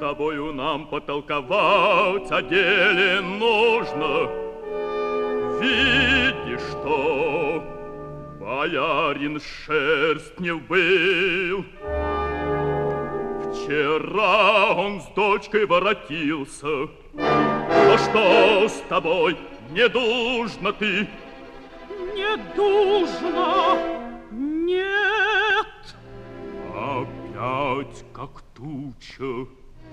тобою нам потолковать о деле нужно. Видишь, что боярин Шерстнев был. Вчера он с дочкой воротился. Но что с тобой, не должно ты? Не должно, нет. Опять как туча.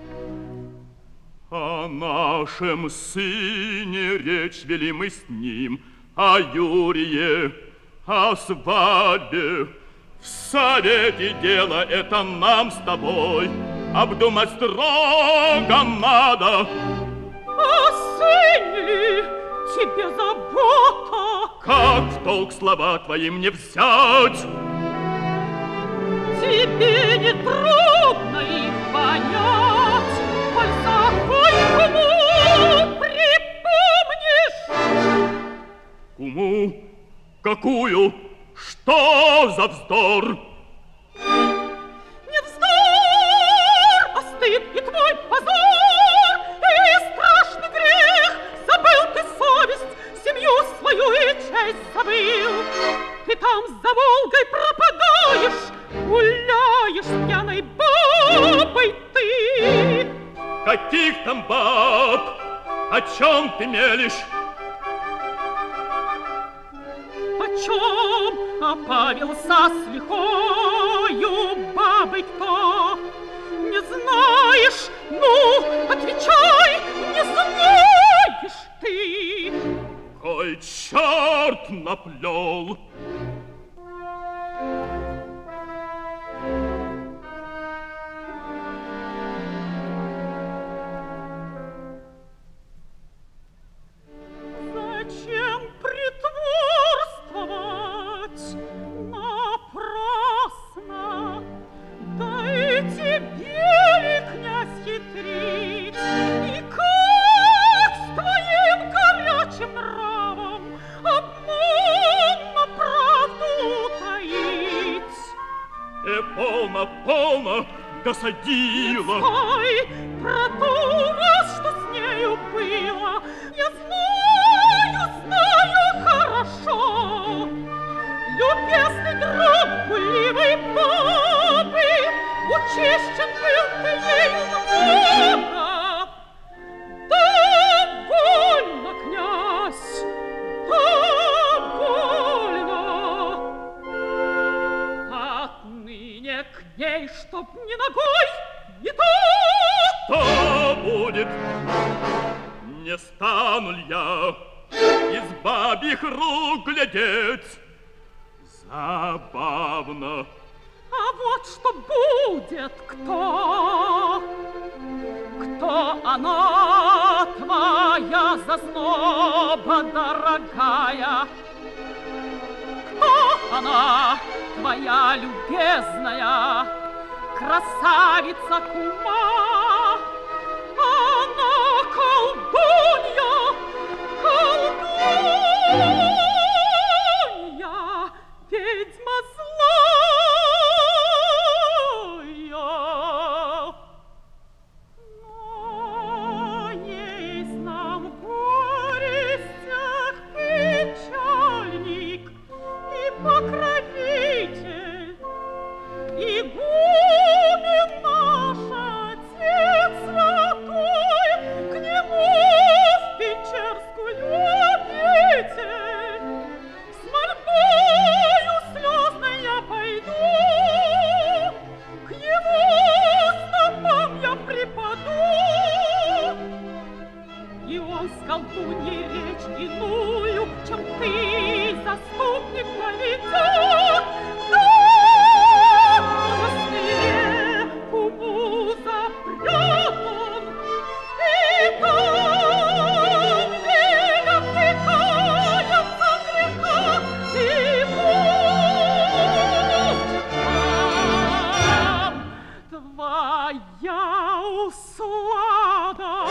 О нашем сыне речь вели мы с ним, о Юрие, о свадьбе. В совете дело это нам с тобой обдумать строго надо. О сыне ли тебе забота? Как в толк слова твои мне взять? Тебе не трудно их понять, коль закон куму припомнишь. Куму? Какую? Что за вздор? Не вздор, а стыд и твой позор, и страшный грех. Забыл ты совесть, семью свою и честь забыл. Ты там за Волгой пропадаешь, гуляешь с пьяной бабой ты. Каких там баб? О чем ты мелешь? О чем опавился с лихою бабой кто? Не знаешь? Ну, отвечай, не знаешь ты. Кой черт наплел? Зачем притворствовать напрасно? Да и тебе ли, князь, хитрить? И как с твоим горячим нравом обманно правду таить? Полно, полно, досадила. Ой, про ту раз, что с нею было, я знаю хорошо. Любезный друг гуливой бабы, учищен был ты ею много. Довольно, князь, довольно. Отныне к ней, чтоб ни ногой, ни то. Что будет? Не стану ли я из бабьих рук глядеть? Забавно. А вот что будет, кто? Кто она, твоя зазноба дорогая? Кто она, твоя любезная красавица кума? Она колдунья, ведьма злая. Но есть нам в горестях печальник и покровитель, игумен наш отец святой, к нему в Печерскую обитель. С мольбою слезной я пойду, к его стопам я припаду, и он с колдуньей речь иную, чем ты, заступник, поведет. Да, на столе куму запрет он, и там велят ты каяться в грехах, и будь там твоя услада,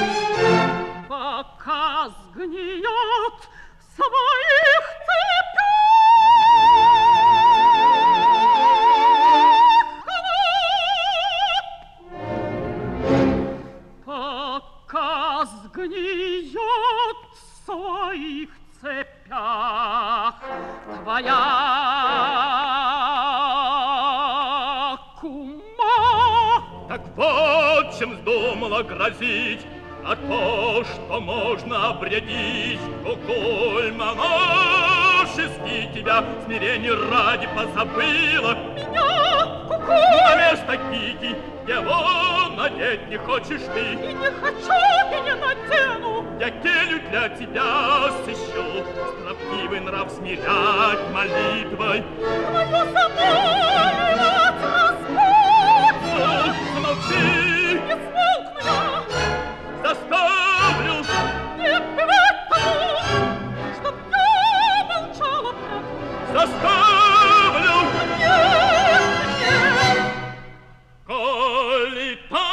пока сгниет в своих цепях. гниет в своих цепях твоя кума. Так вот, чем вздумала грозить, а то, что можно обрядить, коль монашески тебя смирение ради позабыла. Меня, куку, на место кики его надеть не хочешь ты. и не хочу, и не надену. Я келью для тебя сыщу, строптивый нрав смирять молитвой. Твою замолвилась, Господь! Замолчи! Не смолкну я! Заставлю! Не бывать тому, чтоб я молчала прям. Заставлю! Нет, нет! Коли так